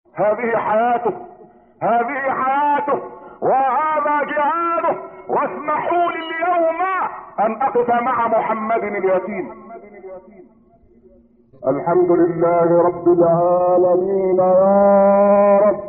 هذه حياته، هذه حياته، وهذا جهاده. واسمحوا لي اليوم ان اقف مع محمد اليتيم. الحمد لله رب العالمين يا رب،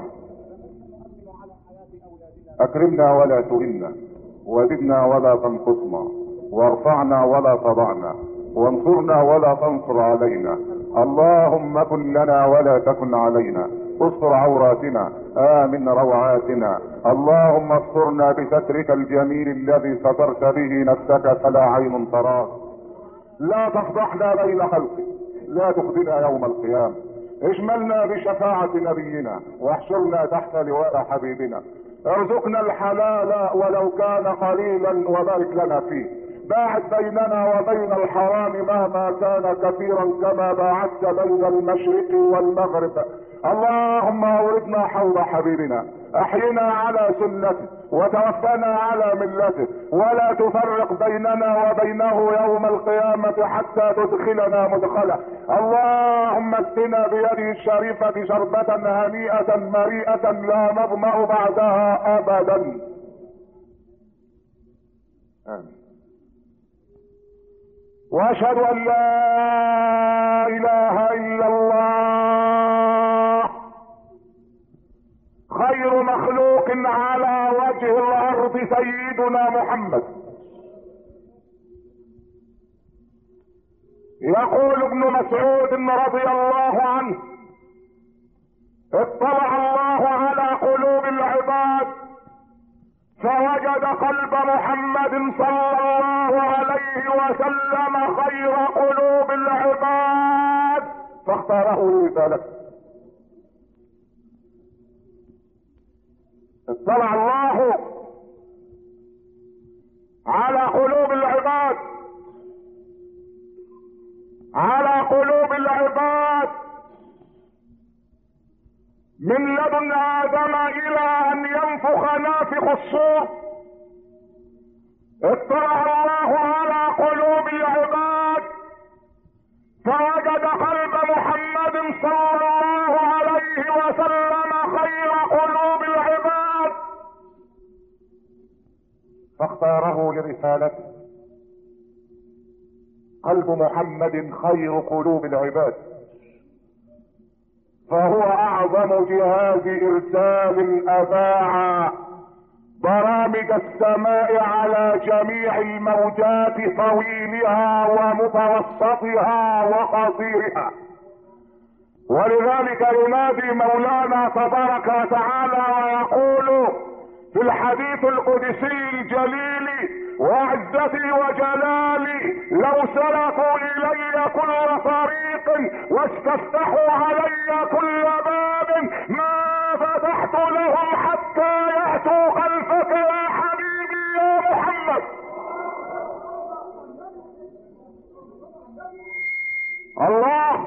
اكرمنا ولا تهنا، وزدنا ولا تنقصنا، وارفعنا ولا تضعنا، وانصرنا ولا تنصر علينا. اللهم كن لنا ولا تكن علينا، استر عوراتنا، امن روعاتنا. اللهم استرنا بسترك الجميل الذي سترت به نفسك فلا عين تراك. لا تفضحنا بين خلقك، لا تخزنا يوم القيامة. اشملنا بشفاعة نبينا، واحشرنا تحت لواء حبيبنا. ارزقنا الحلال ولو كان قليلا، وبارك لنا فيه. باعد بيننا وبين الحرام مهما كان كثيرا، كما باعدت بين المشرق والمغرب. اللهم اوردنا حوض حبيبنا، احينا على سنته، وتوفنا على ملته، ولا تفرق بيننا وبينه يوم القيامة حتى تدخلنا مدخله. اللهم اسقنا بيده الشريفة شربة هنيئة مريئة لا نظمأ بعدها ابدا. آمين. واشهد ان لا اله الا الله، خير مخلوق على وجه الارض سيدنا محمد. يقول ابن مسعود رضي الله عنه: اطلع الله على قلوب العباد فوجد قلب محمد صلى الله عليه وسلم خير قلوب العباد فاختاره لرسالته. اطلع الله على قلوب العباد، على قلوب العباد من لدن ادم الى ان ينفخ نافخ الصور. اطلع الله على قلوب العباد فوجد قلب محمد صلى الله عليه وسلم خير قلوب العباد فاختاره لرسالته. قلب محمد خير قلوب العباد، فهو اعظم جهاز ارسال اذاع برامج السماء على جميع الموجات طويلها ومتوسطها وقصيرها. ولذلك ينادي مولانا تبارك وتعالى ويقول في الحديث القدسي الجليل: وعزتي وجلالي لو سلكوا الي كل طريق واستفتحوا علي كل باب ما فتحت لهم حتى يأتوا خلفك يا حبيبي يا محمد. الله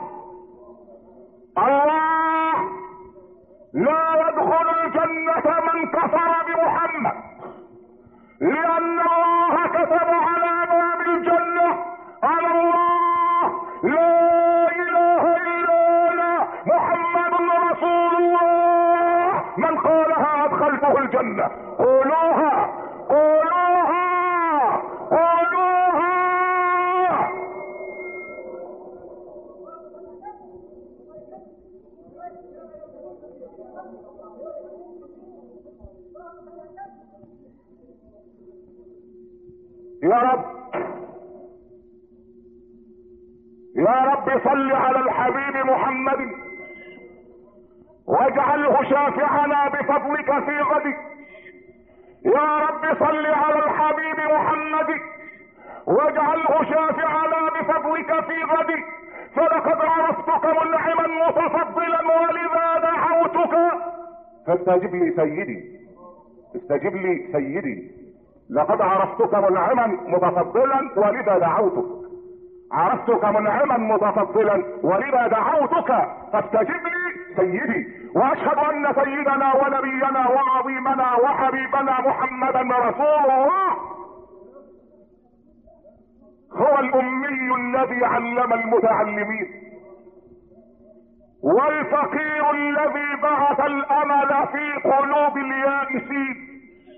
الله لا يدخل الجنة من كفر بمحمد، لأن الله كتب على باب الجنة: أنا الله لا إله إلا أنا محمد رسول الله، من قالها أدخلته الجنة. قولوها قولوها قولوها. يا رب يا رب صل على الحبيب محمد واجعله شافعنا بفضلك في غدك. يا رب صل على الحبيب محمد واجعله شافعنا بفضلك في غدك، فلقد عرفتك منعما متفضلا ولذا دعوتك فاستجب لي سيدي، استجب لي سيدي. لقد عرفتك منعما متفضلا ولذا دعوتك، عرفتك منعما متفضلا ولذا دعوتك فاستجب لي سيدي. واشهد ان سيدنا ونبينا وعظيمنا وحبيبنا محمدا رسول الله هو الامي الذي علم المتعلمين. والفقير الذي بعث الامل في قلوب اليائسين،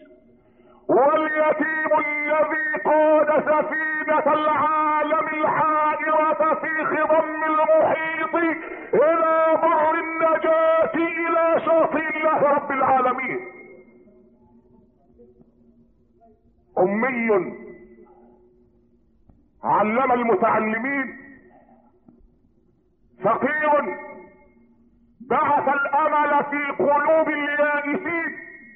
واليتيم الذي قاد سفينة العالم الحائرة في خضم المحيط الى بر النجاة الى شاطئ الله رب العالمين. امي علم المتعلمين، فقير بعث الامل في قلوب اليائسين،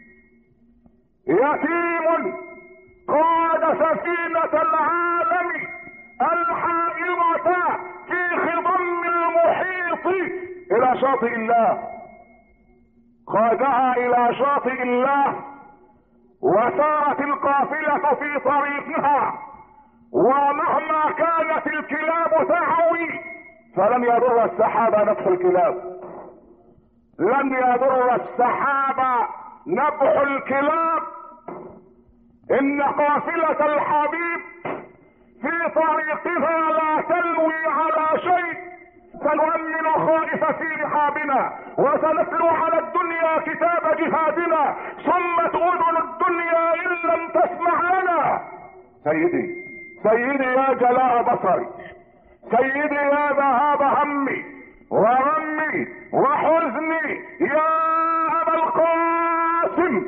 يتيم قاد سفينة العالم الحائرة في خضم المحيط الى شاطئ الله، قادها الى شاطئ الله، وسارت القافلة في طريقها، ومهما كانت الكلاب تعوي فلن يضر السحاب نبح الكلاب، لن يضر السحاب نبح الكلاب. ان قافلة الحبيب في طريقها لا تلوي على شيء، سنؤمن خائف في رحابنا، وسنتلو على الدنيا كتاب جهادنا، صمت اذن الدنيا ان لم تسمع لنا. سيدي سيدي يا جلاء بصري، سيدي يا ذهاب همي وغمي وحزني، يا ابا القاسم،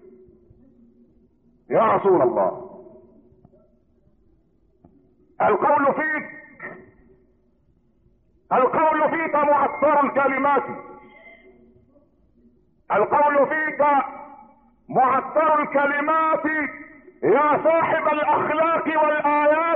يا رسول الله، القول فيك، القول فيك معطر الكلمات، القول فيك معطر الكلمات يا صاحب الاخلاق والايات،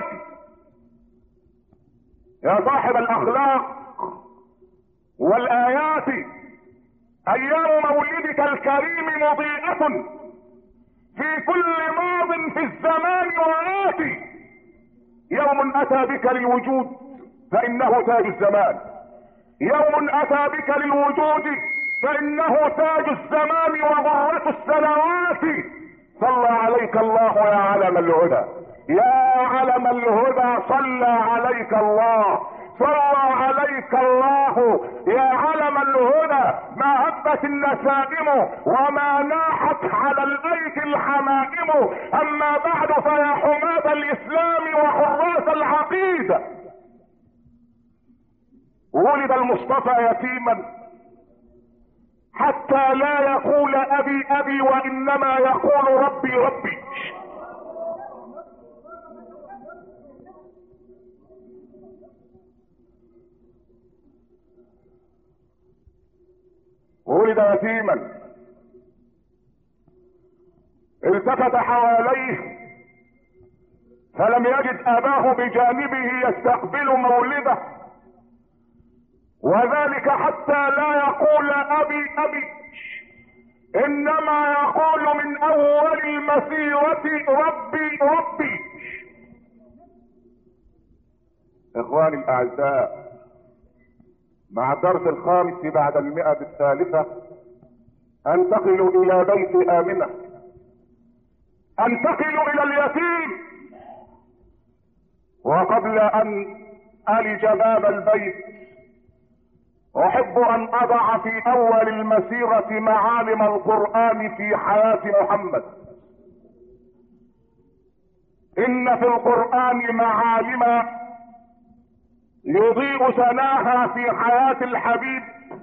يا صاحب الاخلاق والايات. ايام مولدك الكريم مضيئة في كل ماض في الزمان وآتي، يوم اتى بك للوجود فانه تاج الزمان، يوم اتى بك للوجود فانه تاج الزمان وغرة السنوات. صلى عليك الله يا علم الهدى، يا علم الهدى، صلى عليك الله، صلى عليك الله يا علم الهدى. ما هبت النسائم وما ناحت على الايدي الحمائم، اما بعد فيا حماة الاسلام وحراس العقيدة، ولد المصطفى يتيما حتى لا يقول ابي ابي، وانما يقول ربي ربي. ولد يتيما، التفت حواليه فلم يجد اباه بجانبه يستقبل مولده، وذلك حتى لا يقول ابي ابي، انما يقول من اول المسيرة ربي ربي. اخواني الاعزاء، مع الدرس الخامس بعد 100 انتقل الى بيت امنة، انتقل الى اليتيم. وقبل ان الج باب البيت احب ان اضع في اول المسيرة معالم القرآن في حياة محمد. ان في القرآن معالم يضيء سناها في حياة الحبيب،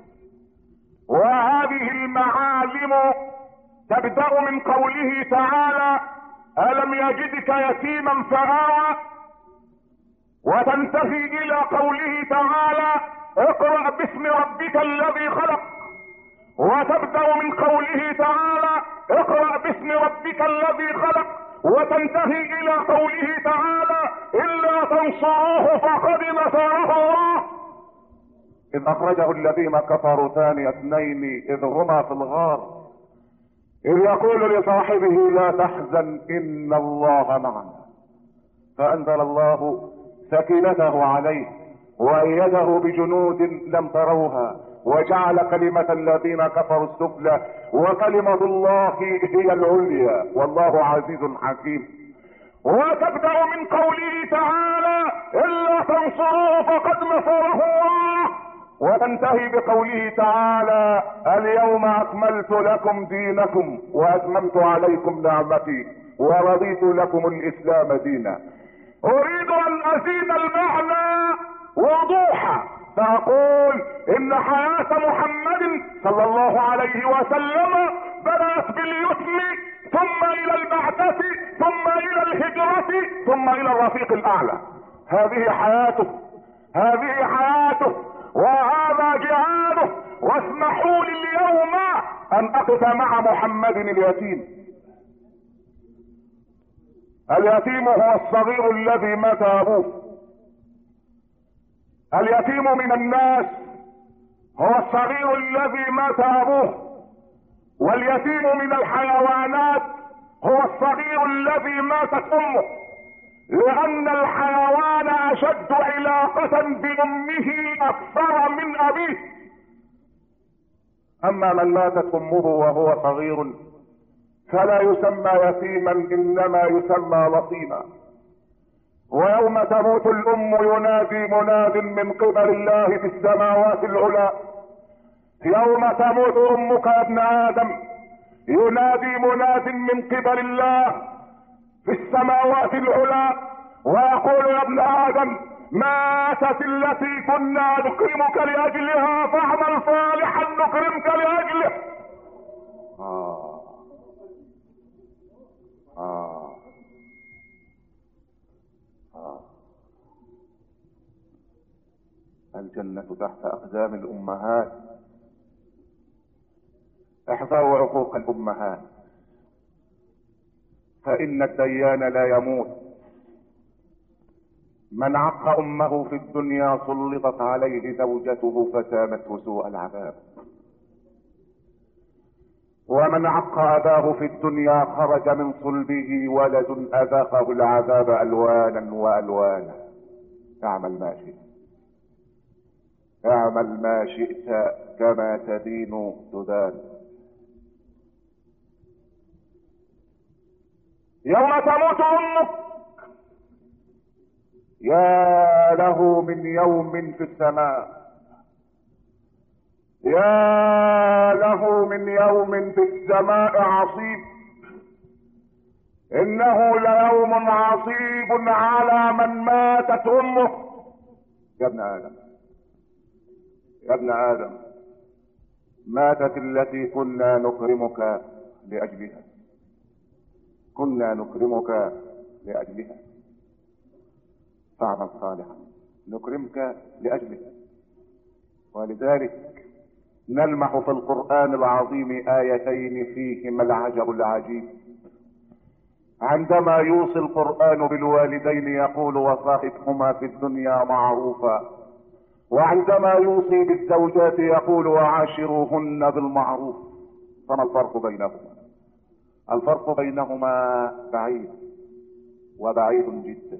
وهذه المعالم تبدأ من قوله تعالى: ألم يجدك يتيما فآوى، وتنتهي الى قوله تعالى: اقرأ باسم ربك الذي خلق، وتبدأ من قوله تعالى: اقرأ باسم ربك الذي خلق، وتنتهي الى قوله تعالى: الا تنصروه فقد نصره الله اذ اخرجه الذين كفروا ثاني اثنين اذ هما في الغار اذ يقول لصاحبه لا تحزن ان الله معنا، فانزل الله سكينته عليه وايده بجنود لم تروها، وجعل كلمة الذين كفروا السفلى وكلمة الله هي العليا والله عزيز حكيم. وتبدأ من قوله تعالى: إلا تنصروه فقد نصره الله، وننتهي بقوله تعالى: اليوم اكملت لكم دينكم واتممت عليكم نعمتي ورضيت لكم الاسلام دينا. اريد ان ازيد المعنى وضوحا فاقول ان حياة محمد صلى الله عليه وسلم بدأت باليتم، ثم الى البعثة، ثم الى الهجرة، ثم الى الرفيق الاعلى. هذه حياته، هذه حياته، وهذا جهاده. واسمحوا لي اليوم ان اقف مع محمد اليتيم. اليتيم هو الصغير الذي مات ابوه. اليتيم من الناس هو الصغير الذي مات ابوه. واليتيم من الحيوانات هو الصغير الذي ماتت امه، لان الحيوان اشد علاقة بامه اكثر من ابيه. اما من ماتت امه وهو صغير فلا يسمى يتيما، انما يسمى لطيما. ويوم تموت الام ينادي مناد من قبل الله في السماوات العلى: يوم تموت امك يا ابن ادم، ينادي مناد من قبل الله في السماوات العلى ويقول: يا ابن ادم، ماتت التي كنا نكرمك لاجلها فاعمل صالحا نكرمك لاجله. الجنة تحت اقدام الامهات. احذروا عقوق الامهات، فان الديان لا يموت. من عق امه في الدنيا سلطت عليه زوجته فسامته سوء العذاب. ومن عق اباه في الدنيا خرج من صلبه ولد اذاقه العذاب الوانا والوانا. اعمل ما شئت، اعمل ما شئت كما تدين تدان. يوم تموت امك يا له من يوم في السماء، يا له من يوم في السماء عصيب. انه ليوم عصيب على من ماتت امه. يا ابن ادم، يا ابن ادم، ماتت التي كنا نكرمك لاجلها، كنا نكرمك لاجلها فاعمل صالحا نكرمك لاجلها. ولذلك نلمح في القرآن العظيم آيتين فيهما العجب العجيب. عندما يوصي القرآن بالوالدين يقول: وصاحبهما في الدنيا معروفا. وعندما يوصي بالزوجات يقول: وعاشروهن بالمعروف. فما الفرق بينهما؟ الفرق بينهما بعيد، وبعيد جدا.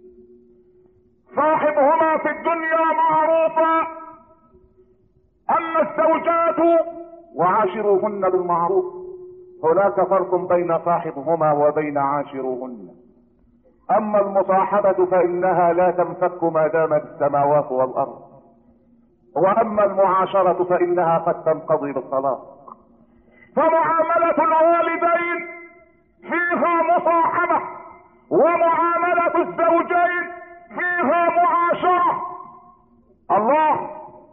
صاحبهما في الدنيا معروفا، اما الزوجات وعاشروهن بالمعروف. هناك فرق بين صاحبهما وبين عاشروهن. اما المصاحبة فانها لا تنفك ما دامت السماوات والارض، واما المعاشرة فانها قد تنقضي بالطلاق. فمعاملة الوالدين فيها مصاحبة، ومعاملة الزوجين فيها معاشرة. الله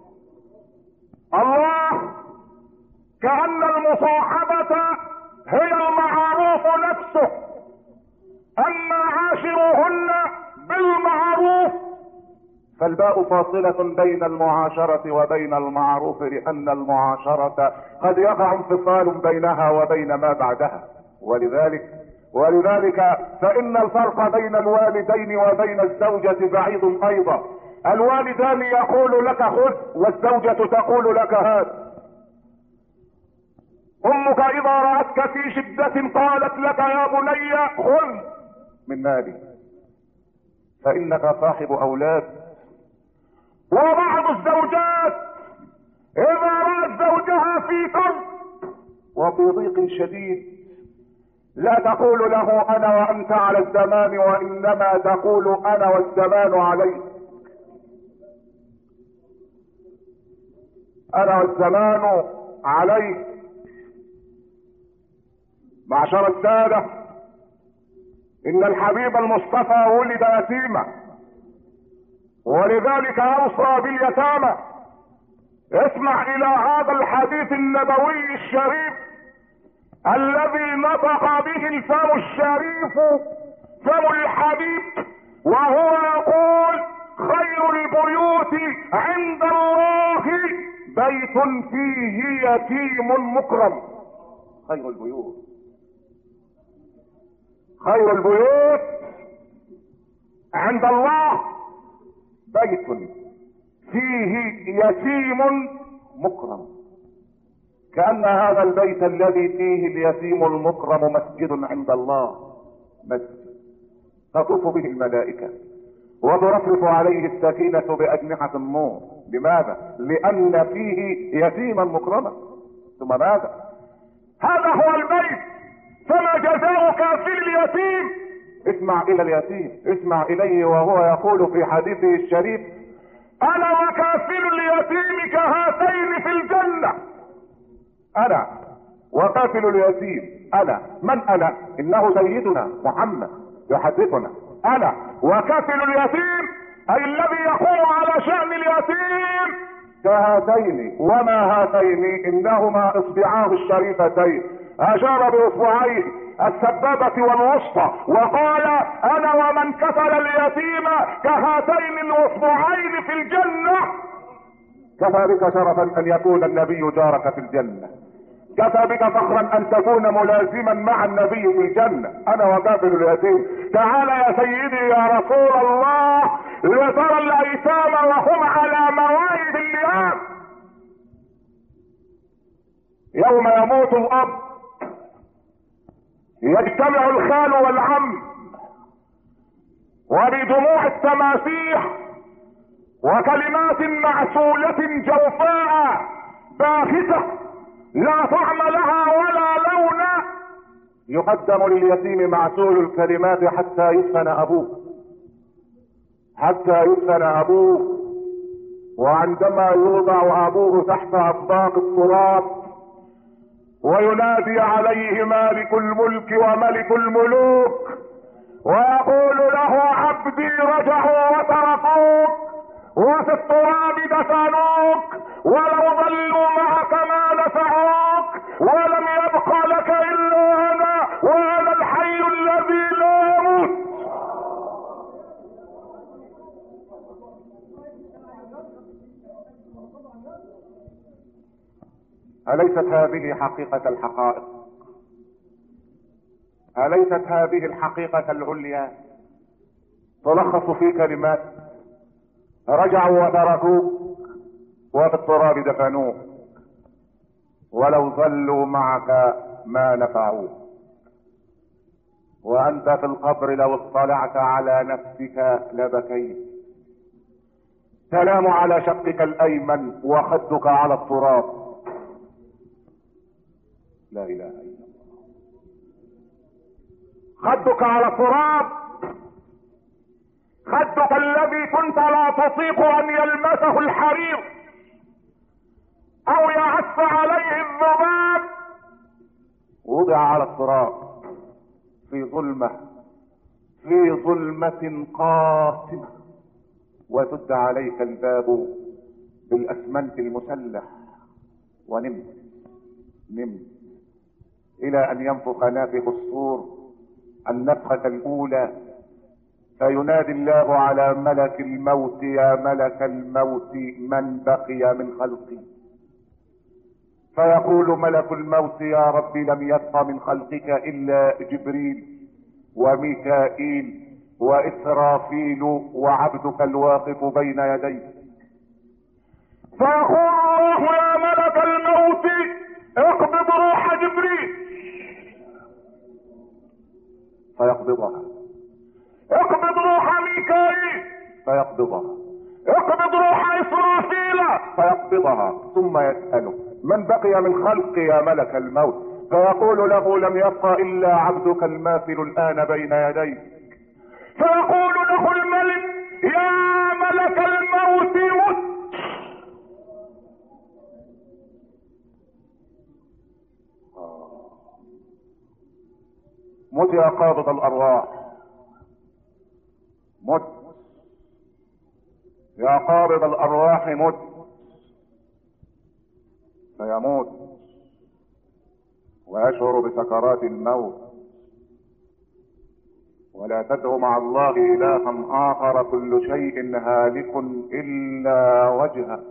كأن المصاحبة هي المعروف نفسه. اما عاشروهن بالمعروف فالباء فاصلة بين المعاشرة وبين المعروف، لان المعاشرة قد يقع انفصال بينها وبين ما بعدها. ولذلك فان الفرق بين الوالدين وبين الزوجة بعيد ايضا. الوالدان يقول لك خذ، والزوجة تقول لك هات. امك اذا رأتك في شدة قالت لك: يا بني خذ من مالي، فانك صاحب اولاد. وبعض الزوجات اذا رأت زوجها في كرب وفي ضيق شديد لا تقول له: انا وانت على الزمان، وانما تقول: انا والزمان عليك. انا والزمان عليك معشر السادة، ان الحبيب المصطفى ولد يتيما، ولذلك اوصى باليتامى. اسمع الى هذا الحديث النبوي الشريف الذي نطق به الفم الشريف، فم الحبيب، وهو يقول: خير البيوت عند الله بيت فيه يتيم مكرم. خير البيوت، خير البيوت عند الله بيت فيه يتيم مكرم. كأن هذا البيت الذي فيه اليتيم المكرم مسجد عند الله، مسجد تطوف به الملائكة وترفرف عليه السكينة بأجنحة النور. لماذا؟ لأن فيه يتيما مكرما. ثم ماذا؟ هذا هو البيت. فما جزاء كافر اليتيم؟ اسمع إلى اليتيم، اسمع إليه وهو يقول في حديثه الشريف: أنا وكافر اليتيم كهاتين في الجنة. أنا وكافر اليتيم، أنا من أنا؟ إنه سيدنا محمد يحدثنا: أنا وكافر اليتيم، أي الذي يقوم على شأن اليتيم، كهاتين. وما هاتين؟ إنهما إصبعاه الشريفتين. أشار بإصبعيه السبابة والوسطى وقال: أنا ومن كفل اليتيم كهاتين الإصبعين في الجنة. كفى بك شرفا أن يكون النبي جارك في الجنة، كفى بك فخرا أن تكون ملازما مع النبي في الجنة. أنا وكافل اليتيم. تعال يا سيدي يا رسول الله لترى الأيتام وهم على موائد اللئام. يوم يموت الأب يجتمع الخال والعم، وبدموع التماسيح وكلمات معسولة جوفاء باهتة لا طعم لها ولا لون، يقدم لليتيم معسول الكلمات حتى يدفن أبوه، حتى يدفن أبوه. وعندما يوضع أبوه تحت أطباق التراب وينادي عليه مالك الملك وملك الملوك ويقول له: عبدي رجعوا وتركوك وفي التراب دفنوك، ولو ظلوا معك ما نفعوك، ولم يبق لك الا انا وانا الحي الذي لا يموت. أليست هذه حقيقة الحقائق؟ أليست هذه الحقيقة العليا؟ تلخص في كلمات: رجعوا وتركوك وفي التراب دفنوك، ولو ظلوا معك ما نفعوك. وأنت في القبر لو اطلعت على نفسك لبكيت. تنام على شقك الأيمن وخدك على التراب. لا إله إلا الله. خدك على التراب، خدك الذي كنت لا تطيق أن يلمسه الحرير أو يعف عليه الذباب، وضع على التراب في ظلمة، في ظلمة قاتمة، وسد عليك الباب بالأسمنت المسلح، ونمت إلى أن ينفخ نافخ الصور النفخة الأولى، فينادي الله على ملك الموت: يا ملك الموت من بقي من خلقي؟ فيقول ملك الموت: يا رب لم يبق من خلقك إلا جبريل وميكائيل وإسرافيل وعبدك الواقف بين يديك. فيقول الله: يا ملك الموت اقبض روح جبريل، فيقبضها. اقبض روح ميكائيل، فيقبضها. اقبض روح إسرافيل، فيقبضها. ثم يسأله: من بقي من خلقي يا ملك الموت؟ فيقول له: لم يبق إلا عبدك الماثل الآن بين يديك. فيقول له الملك: يا ملك الموت مت. مت يا قابض الارواح، مت يا قابض الارواح، مت. فيموت ويشعر بسكرات الموت. ولا تدع مع الله الها اخر، كل شيء هالك الا وجهه.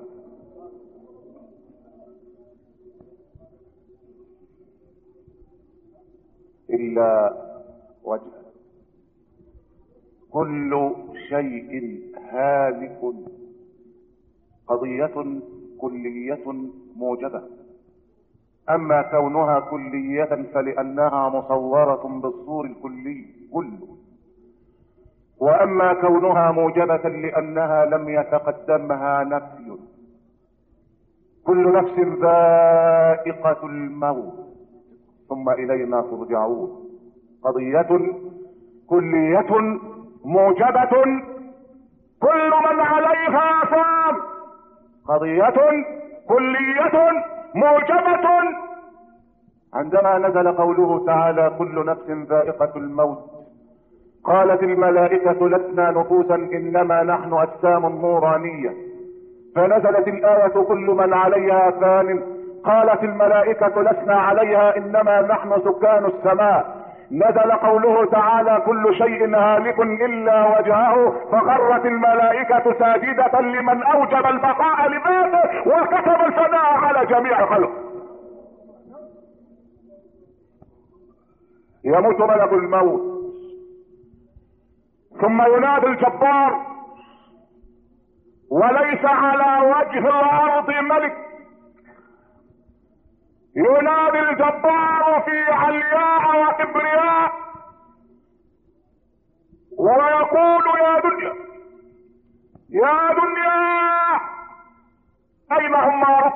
الا وجهه. كل شيء هالك. قضية كلية موجبة. اما كونها كلية فلانها مصورة بالصور الكلي كله، واما كونها موجبة لانها لم يتقدمها نفي. كل نفس ذائقة الموت ثم الينا ترجعون. قضية كلية موجبة، كل من عليها فان. قضية كلية موجبة. عندما نزل قوله تعالى كل نفس ذائقة الموت، قالت الملائكة لسنا نفوسا انما نحن اجسام نورانية. فنزلت الآية كل من عليها فان، قالت الملائكة لسنا عليها انما نحن سكان السماء. نزل قوله تعالى كل شيء هالك الا وجهه، فخرت الملائكة ساجدة لمن اوجب البقاء لذاته وكتب الفناء على جميع خلقه. يموت ملك الموت ثم ينادي الجبار، وليس على وجه الارض ملك. ينادي الجبار في علياء وكبرياء ويقول يا دنيا يا دنيا اين عمارك؟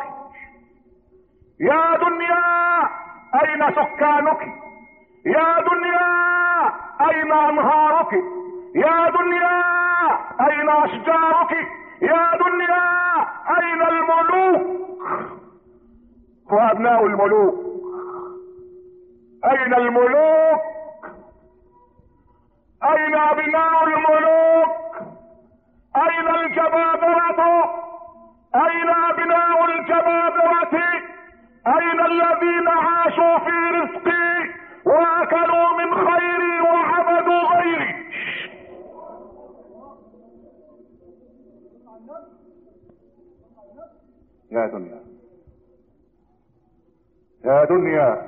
يا دنيا اين سكانك؟ يا دنيا اين انهارك؟ يا دنيا اين اشجارك؟ يا دنيا اين الملوك وابناء الملوك؟ اين الملوك؟ اين ابناء الملوك؟ اين الجبابرة؟ اين ابناء الجبابرة؟ اين الذين عاشوا في رزقي واكلوا من خيري وعبدوا غيري؟ يا دنيا يا دنيا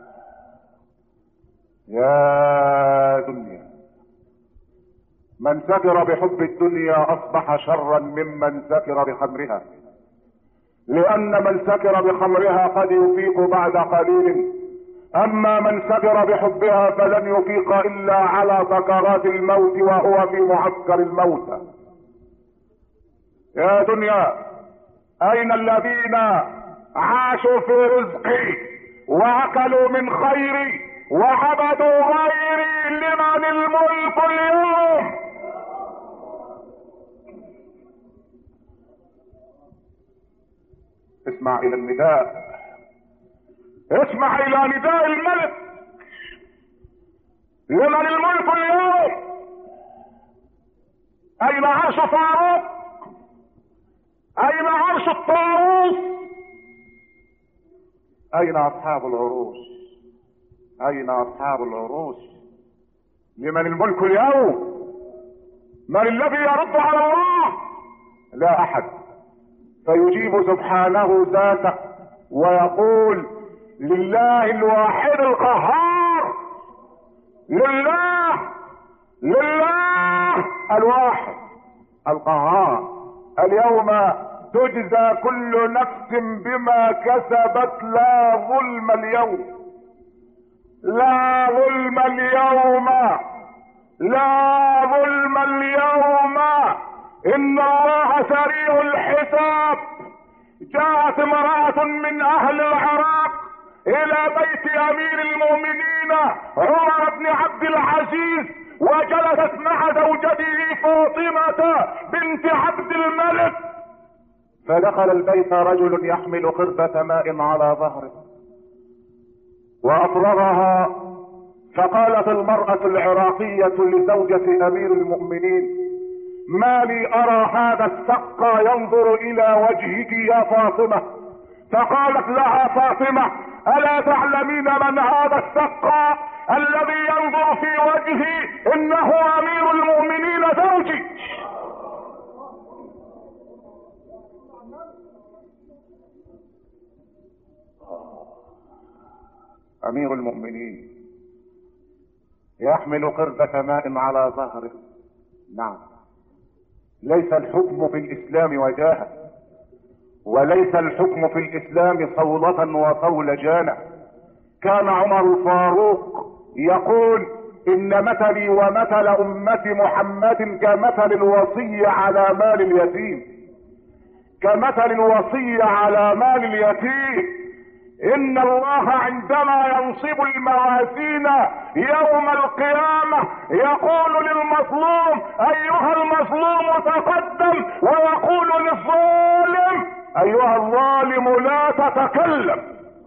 يا دنيا. من سكر بحب الدنيا اصبح شرا ممن سكر بخمرها، لان من سكر بخمرها قد يفيق بعد قليل، اما من سكر بحبها فلن يفيق الا على سكرات الموت وهو في معسكر الموتى. يا دنيا اين الذين عاشوا في رزقي واكلوا من خيري وعبدوا غيري؟ لمن الملك اليوم؟ اسمع الى النداء، اسمع الى نداء الملك. لمن الملك اليوم؟ اين عرش فاروق؟ اين عرش الطاووس؟ اين اصحاب العروش؟ اين اصحاب العروش؟ لمن الملك اليوم؟ من الذي يرد على الله؟ لا احد. فيجيب سبحانه ذاته ويقول لله الواحد القهار، لله الواحد القهار. اليوم تجزى كل نفس بما كسبت، لا ظلم اليوم، لا ظلم اليوم، لا ظلم اليوم. ان الله سريع الحساب. جاءت امرأة من اهل العراق الى بيت امير المؤمنين عمر بن عبد العزيز، وجلست مع زوجته فاطمة بنت عبد الملك. فدخل البيت رجل يحمل قربة ماء على ظهره، وافرغها فقالت المرأة العراقية لزوجة امير المؤمنين: ما لي ارى هذا السقا ينظر الى وجهك يا فاطمة. فقالت لها فاطمة: الا تعلمين من هذا السقا الذي ينظر في وجهي؟ انه امير المؤمنين زوجي. امير المؤمنين يحمل قردة ماء على ظهره. نعم، ليس الحكم في الاسلام وجاهة، وليس الحكم في الاسلام صولة وصولجانة. كان عمر الفاروق يقول: ان مثلي ومثل امة محمد كمثل الوصي على مال اليتيم، كمثل الوصي على مال اليتيم. ان الله عندما ينصب الموازين يوم القيامة يقول للمظلوم: ايها المظلوم تقدم، ويقول للظالم: ايها الظالم لا تتكلم.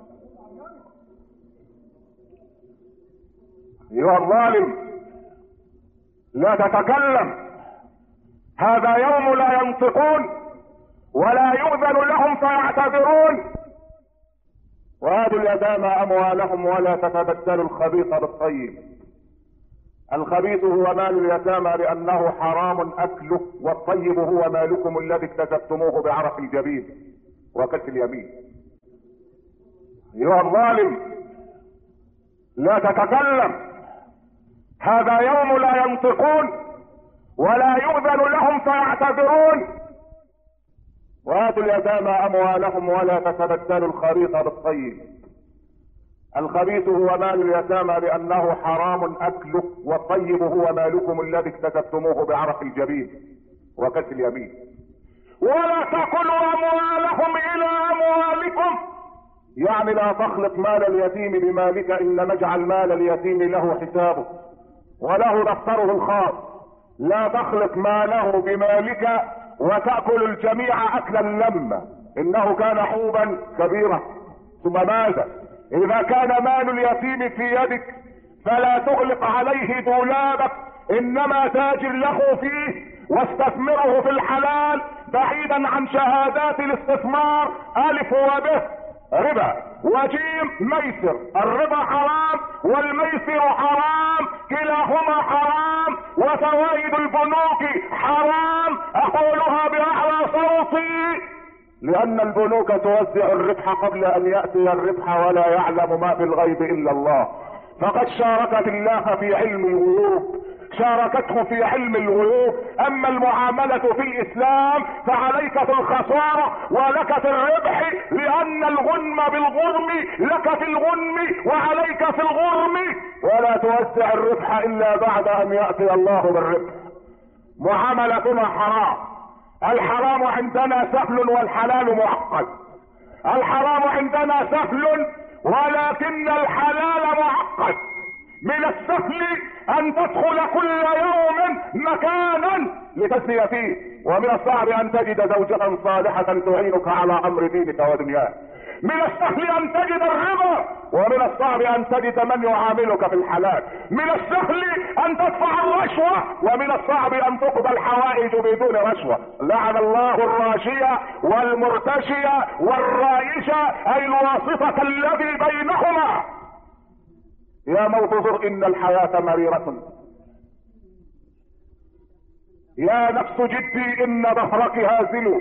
ايها الظالم لا تتكلم. هذا يوم لا ينطقون ولا يؤذن لهم فيعتذرون. وآتوا اليتامى اموالهم ولا تتبدلوا الخبيث بالطيب. الخبيث هو مال اليتامى لانه حرام اكله، والطيب هو مالكم الذي اكتسبتموه بعرق الجبين وكف اليمين. ايها الظالم لا تتكلم. هذا يوم لا ينطقون ولا يؤذن لهم فيعتذرون. وآتوا اليتامى اموالهم ولا تتبدلوا الخبيث بالطيب. الخبيث هو مال اليتامى لانه حرام اكله، والطيب هو مالكم الذي اكتسبتموه بعرق الجبين وكف اليمين. ولا تاكلوا اموالهم الى اموالكم، يعني لا تخلط مال اليتيم بمالك، انما اجعل مال اليتيم له حسابه وله دفتره الخاص. لا تخلط ماله بمالك وتأكل الجميع اكلا لما، انه كان حوبا كبيرا. ثم ماذا؟ اذا كان مال اليتيم في يدك فلا تغلق عليه دولابك، انما تاجر له فيه واستثمره في الحلال بعيدا عن شهادات الاستثمار الف وب ربا وجيم ميسر. الربا حرام والميسر حرام، كلاهما حرام، وفوائد البنوك حرام. اقولها باعلى صوتي لان البنوك توزع الربح قبل ان يأتي الربح، ولا يعلم ما في الغيب الا الله. فقد شاركت الله في علم الغيوب، شاركته في علم الغيوب. اما المعاملة في الاسلام فعليك في الخسارة ولك في الربح، لان الغنم بالغرم لك في الغنم وعليك في الغرم، ولا توزع الربح الا بعد ان يأتي الله بالربح. معاملتنا حرام. الحرام عندنا سهل والحلال معقد. الحرام عندنا سهل ولكن الحلال معقد. من السهل ان تدخل كل يوم مكانا لتزني فيه، ومن الصعب ان تجد زوجة صالحة تعينك على امر دينك ودنياك. من السهل ان تجد الربا، ومن الصعب ان تجد من يعاملك في الحلال. من السهل ان تدفع الرشوة، ومن الصعب ان تقبل حوائج بدون رشوة. لعن الله الراشية والمرتشية والرائشة، اي الواسطة الذي بينهما. يا موت زر ان الحياة مريرة، يا نفس جدي ان ظهرك هازل.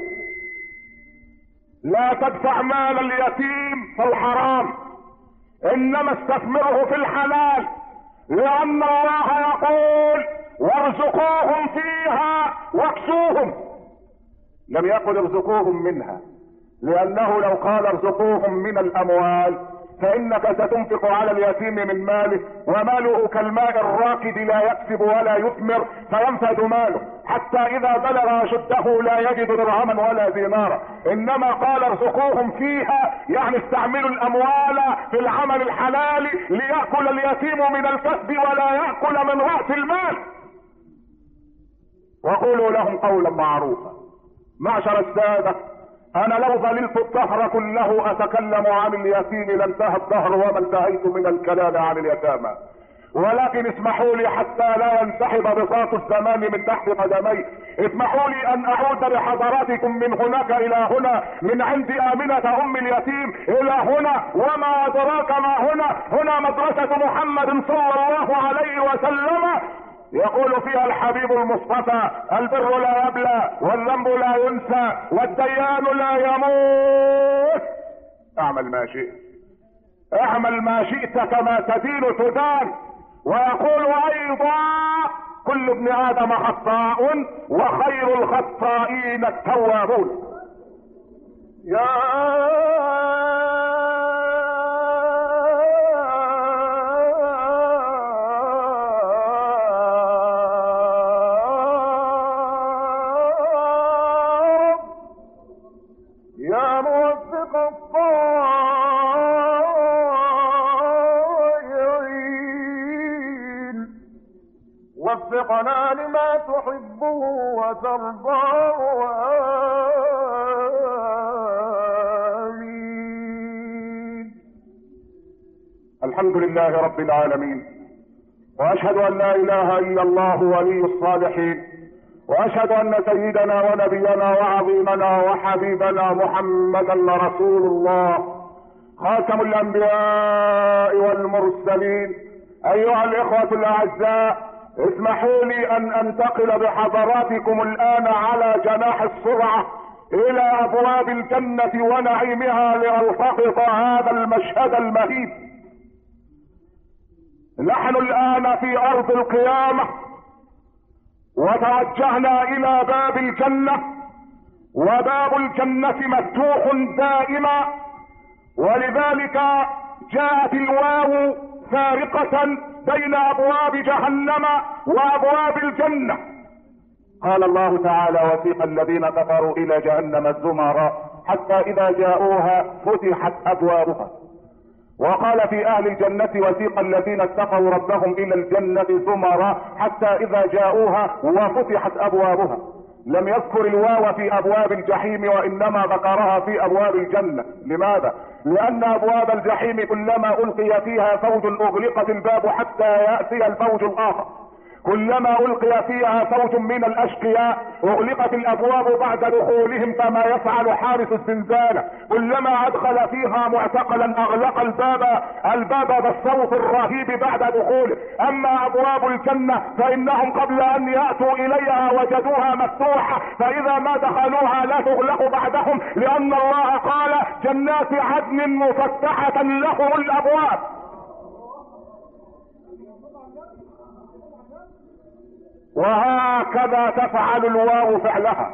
لا تدفع مال اليتيم في الحرام، انما استثمره في الحلال، لان الله يقول: وارزقوهم فيها واكسوهم. لم يقل ارزقوهم منها، لانه لو قال ارزقوهم من الاموال فانك ستنفق على اليتيم من ماله، وماله كالماء الراكد لا يكسب ولا يثمر فينفد ماله، حتى اذا بلغ اشده لا يجد درهما ولا دينارا. انما قال ارزقوهم فيها، يعني استعملوا الاموال في العمل الحلال ليأكل اليتيم من الكسب ولا يأكل من رأس المال. وقولوا لهم قولا معروفا. معشر السادة، انا لو ظللت الدهر كله اتكلم عن اليتيم لانتهى الدهر وما انتهيت من الكلام عن اليتامى. ولكن اسمحوا لي حتى لا ينسحب بساط الزمان من تحت قدمي، اسمحوا لي ان اعود بحضراتكم من هناك الى هنا، من عند امنة ام اليتيم الى هنا، وما ادراك ما هنا. هنا مدرسة محمد صلى الله عليه وسلم، يقول فيها الحبيب المصطفى: البر لا يبلى، والذنب لا ينسى، والديان لا يموت. اعمل ما شئت، اعمل ما شئت كما تدين تدان. ويقول ايضا: كل ابن ادم خطاء وخير الخطائين التوابون. يا موفق الطائعين، وفقنا لما تحبه وترضاه، آمين. الحمد لله رب العالمين، واشهد ان لا اله الا الله ولي الصالحين، واشهد ان سيدنا ونبينا وعظيمنا وحبيبنا محمدا رسول الله خاتم الانبياء والمرسلين. ايها الاخوة الاعزاء، اسمحوا لي ان انتقل بحضراتكم الان على جناح السرعة الى ابواب الجنة ونعيمها لالتقط هذا المشهد المهيب. نحن الان في ارض القيامة، وتوجهنا الى باب الجنة، وباب الجنة مفتوح دائما، ولذلك جاءت الواو فارقة بين ابواب جهنم وابواب الجنة. قال الله تعالى: وسيق الذين كفروا الى جهنم زمرا حتى اذا جاءوها فتحت ابوابها. وقال في اهل الجنة: وسيق الذين اتقوا ربهم الى الجنة زمرا حتى اذا جاءوها وفتحت ابوابها. لم يذكر الواو في ابواب الجحيم، وانما ذكرها في ابواب الجنة. لماذا؟ لان ابواب الجحيم كلما القي فيها فوج اغلقت الباب حتى يأتي الفوج الاخر، كلما القي فيها فوج من الاشقياء اغلقت الابواب بعد دخولهم، كما يفعل حارس الزنزانة، كلما ادخل فيها معتقلا اغلق الباب بالصوت الرهيب بعد دخوله. اما ابواب الجنة فانهم قبل ان ياتوا اليها وجدوها مفتوحة، فاذا ما دخلوها لا تغلق بعدهم، لان الله قال: جنات عدن مفتحة لهم الابواب. وهكذا تفعل الواو فعلها،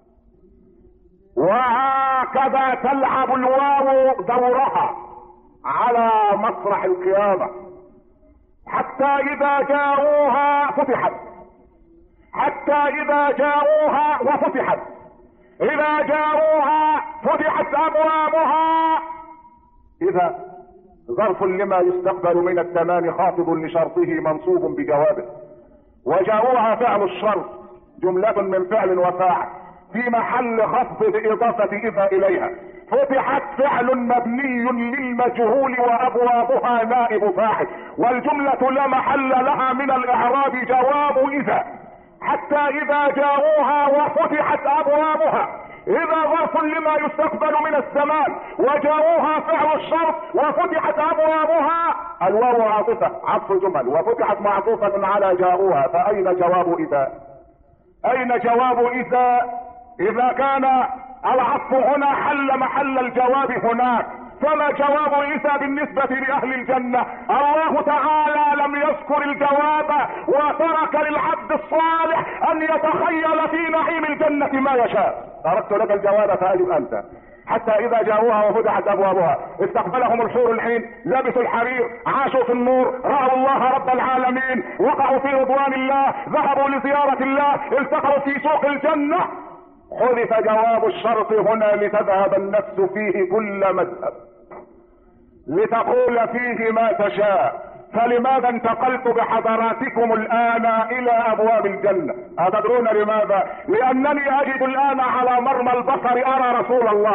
وهكذا تلعب الواو دورها على مسرح القيامة، حتى اذا جاءوها فتحت، حتى اذا جاءوها وفتحت، اذا جاءوها فتحت ابوابها. اذا ظرف لما يستقبل من التمام خاطب لشرطه منصوب بجوابه، وجاءوها فعل الشرط جملة من فعل وفاعل في محل خفض بإضافة إذا إليها. فتحت فعل مبني للمجهول وأبوابها نائب فاعل، والجملة لا محل لها من الإعراب جواب إذا. حتى إذا جاءوها وفتحت أبوابها، إذا ظرف لما يستقبل من الزمان، وجاءوها فعل الشرط وفتحت أبوابها. الواو عاطفة عطف جمل، وفتحت معطوفة على جاءوها، فأين جواب إذا؟ أين جواب إذا؟ إذا كان العطف هنا حل محل الجواب هناك، فما جواب إذا بالنسبة لأهل الجنة؟ الله تعالى لم يذكر الجواب، وترك للعبد الصالح أن يتخيل في نعيم الجنة ما يشاء. تركت لك الجواب فأجب أنت. حتى إذا جاءوها وفتحت أبوابها استقبلهم الحور العين، لبسوا الحرير، عاشوا في النور، رأوا الله رب العالمين، وقعوا في رضوان الله، ذهبوا لزيارة الله، التقوا في سوق الجنة. حذف جواب الشرط هنا لتذهب النفس فيه كل مذهب، لتقول فيه ما تشاء. فلماذا انتقلت بحضراتكم الآن إلى أبواب الجنة؟ أتدرون لماذا؟ لأنني أجد الآن على مرمى البصر أرى رسول الله،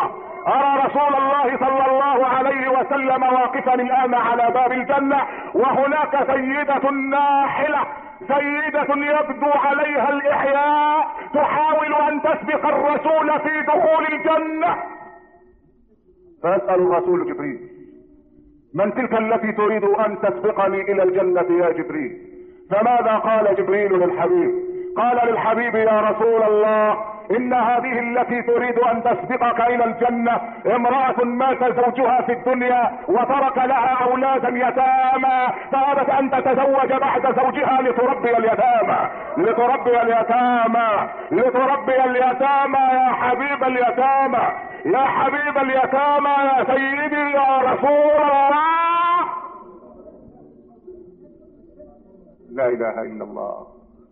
ارى رسول الله صلى الله عليه وسلم واقفا الان على باب الجنة، وهناك سيدة ناحلة، سيدة يبدو عليها الاحياء، تحاول ان تسبق الرسول في دخول الجنة. فيسأل الرسول جبريل: من تلك التي تريد ان تسبقني الى الجنة يا جبريل؟ فماذا قال جبريل للحبيب؟ قال للحبيب: يا رسول الله، ان هذه التي تريد ان تسبقك الى الجنة امرأة مات زوجها في الدنيا وترك لها اولادا يتامى، فابت ان تتزوج بعد زوجها لتربي اليتامى، لتربي اليتامى، لتربي اليتامى يا حبيب اليتامى، يا حبيب اليتامى، يا سيدي يا رسول الله. لا اله الا الله،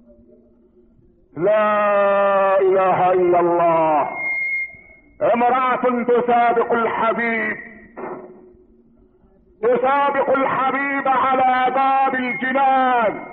لا اله الا الله. امرأة تسابق الحبيب، تسابق الحبيب على باب الجنان،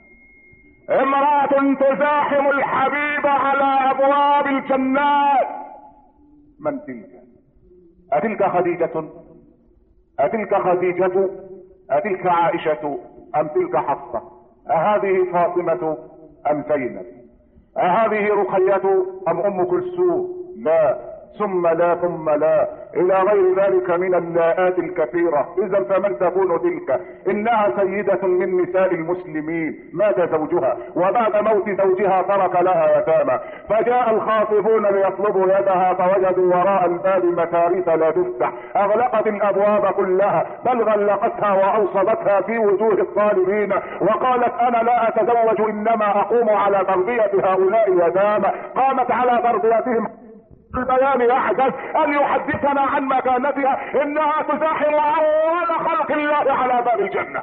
امرأة تزاحم الحبيب على ابواب الجنات. من تلك؟ اتلك خديجة؟ اتلك خديجة؟ اتلك عائشة؟ ام تلك حفصة؟ اهذه فاطمة ام زينب؟ اهذه رقية ام ام كلثوم؟ لا، ثم لا ثم لا، الى غير ذلك من اللاءات الكثيرة. اذا فمن تكون تلك؟ انها سيدة من نساء المسلمين، مات زوجها وبعد موت زوجها ترك لها يتامى، فجاء الخاطبون ليطلبوا يدها فوجدوا وراء الباب مكارث لا تفتح، اغلقت الابواب كلها، بل غلقتها واوصدتها في وجوه الطالبين، وقالت: انا لا اتزوج، انما اقوم على تربية هؤلاء اليتامى. قامت على تربيتهم البيان يعجز ان يحدثنا عن مكانتها، انها تزاحم اول خلق الله على باب الجنة،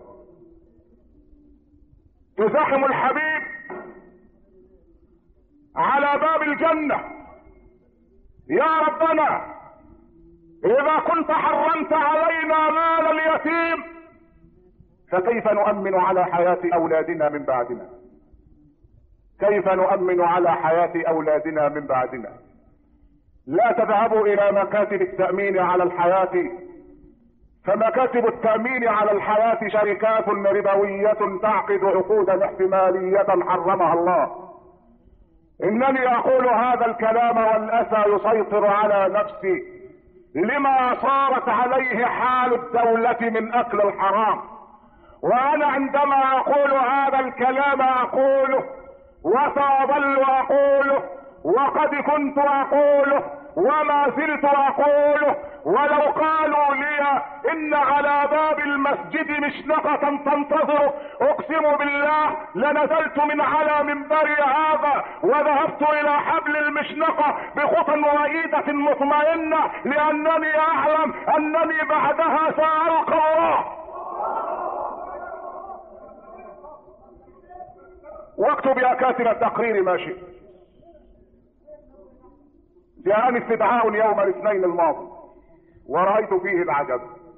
تزاحم الحبيب على باب الجنة. يا ربنا، اذا كنت حرمت علينا مال اليتيم، فكيف نؤمن على حياة اولادنا من بعدنا؟ كيف نؤمن على حياة اولادنا من بعدنا؟ لا تذهبوا الى مكاتب التأمين على الحياة، فمكاتب التأمين على الحياة شركات ربوية تعقد عقودا احتمالية حرمها الله. انني اقول هذا الكلام والاسى يسيطر على نفسي لما صارت عليه حال الدولة من اكل الحرام، وانا عندما اقول هذا الكلام اقوله وسأظل اقوله، وقد كنت اقوله وما زلت اقوله. ولو قالوا لي ان على باب المسجد مشنقة تنتظر، اقسم بالله لنزلت من على منبري هذا وذهبت الى حبل المشنقة بخطى رئيدة مطمئنة، لانني اعلم انني بعدها سألقى الله. واكتب يا كاتب التقرير ما شئت. جاءني استدعاء يوم الاثنين الماضي ورأيت فيه العجب.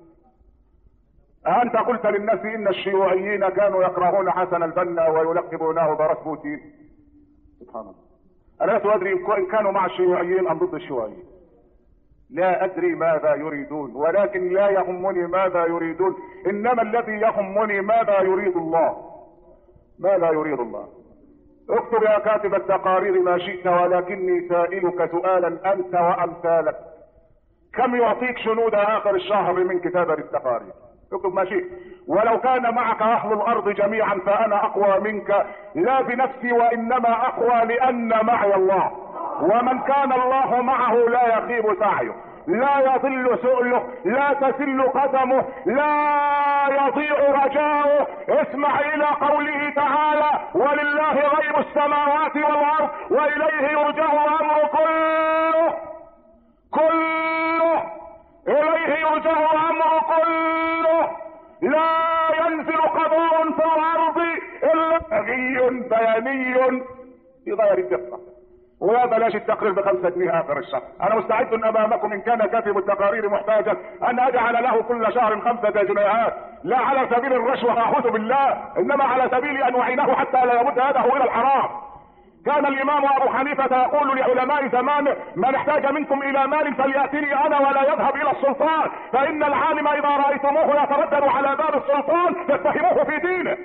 أنت قلت للناس إن الشيوعيين كانوا يكرهون حسن البنا ويلقبونه برسبوتين؟ سبحان الله. أنا لا أدري إن كانوا مع الشيوعيين أم ضد الشيوعيين، لا أدري ماذا يريدون، ولكن لا يهمني ماذا يريدون، إنما الذي يهمني ماذا يريد الله، ما لا يريد الله. اكتب يا كاتب التقارير ما شئت، ولكني سائلك سؤالا انت وامثالك: كم يعطيك شنود اخر الشهر من كتابة التقارير؟ اكتب ما شئت. ولو كان معك اهل الارض جميعا فانا اقوى منك، لا بنفسي وانما اقوى لان معي الله، ومن كان الله معه لا يخيب سعيه، لا يضل سؤله، لا تزل قدمه، لا يضيع رجاؤه. اسمع الى قوله تعالى: ولله غيب السماوات والارض واليه يرجع الامر كله، كله اليه يرجع الامر كله. لا ينزل قضاء في الارض الا غي بياني بغير الدقة. ويا بلاش التقرير ب5 جنيه اخر الشهر. انا مستعد امامكم ان كان كاتب التقارير محتاجا ان اجعل له كل شهر 5 جنيهات، لا على سبيل الرشوة اعوذ بالله، انما على سبيل ان اعينه حتى لا يمد يده الى الحرام. كان الامام ابو حنيفة يقول لعلماء زمانه: من احتاج منكم الى مال فليأتني انا ولا يذهب الى السلطان، فان العالم اذا رأيتموه يتردد على باب السلطان فاتهموه في دينه.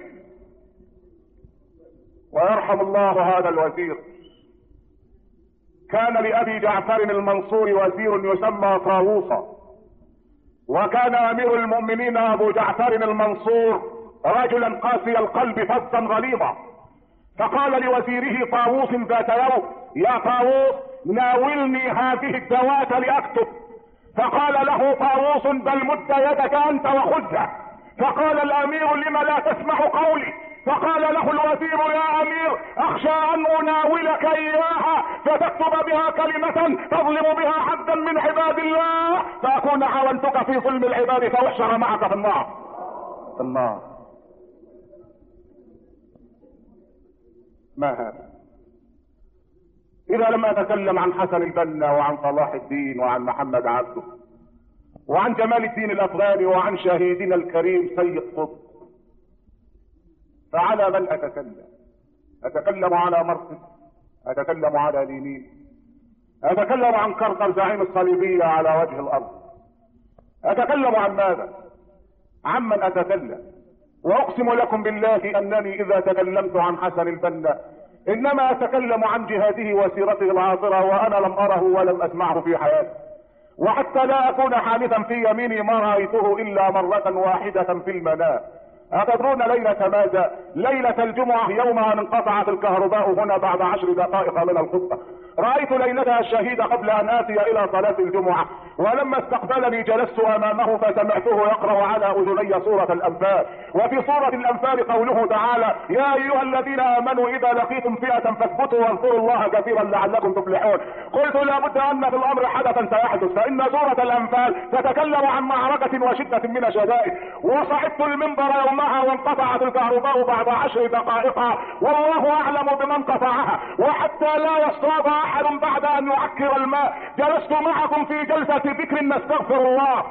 ويرحم الله هذا الوزير. كان لأبي جعفر المنصور وزير يسمى طاووسا، وكان امير المؤمنين ابو جعفر المنصور رجلا قاسي القلب فظا غليظا، فقال لوزيره طاووس ذات يوم: يا طاووس ناولني هذه الدواة لأكتب. فقال له طاووس: بل مد يدك أنت وخذها. فقال الأمير: لم لا تسمع قولي؟ فقال له الوزير: يا أمير، أخشى أن أناولك إياها فتكتب بها كلمة تظلم بها عبدا من عباد الله، فأكون عاونتك في ظلم العباد فأحشر معك في النار. في النار. ما هذا؟ إذا لم أتكلم عن حسن البنا وعن صلاح الدين وعن محمد عبده وعن جمال الدين الأفغاني وعن شهيدنا الكريم سيد قطب، فعلى من أتكلم؟ أتكلم على مرسل، أتكلم على لينين، أتكلم عن كركر زعيم الصليبية على وجه الأرض، أتكلم عن ماذا؟ عمن أتكلم؟ وأقسم لكم بالله أنني إذا تكلمت عن حسن البنا إنما أتكلم عن جهاده وسيرته العاطرة، وأنا لم أره ولم أسمعه في حياتي، وحتى لا أكون حادثا في يميني ما رأيته إلا مرة واحدة في المنام. أتدرون ليلة ماذا؟ ليلة الجمعة، يوم أن انقطعت الكهرباء هنا بعد 10 دقائق من الخطبة. رأيت ليلتها الشهيدة قبل أن آتي إلى صلاة الجمعة، ولما استقبلني جلست أمامه فسمعته يقرأ على أذني سورة الأنفال. وفي سورة الأنفال قوله تعالى: يا أيها الذين آمنوا إذا لقيتم فئة فاثبتوا واذكروا الله كثيرا لعلكم تفلحون. قلت لا بد أن في الأمر حدثا سيحدث، فإن سورة الأنفال تتكلم عن معركة وشدة من الشدائد. وصعدت المنبر يومها وانقطعت الكهرباء بعد 10 دقائق، والله أعلم بمن قطعها، وحتى لا يصطاد أحد بعد أن يعكر الماء جلست معكم في جلسة ذكر نستغفر الله.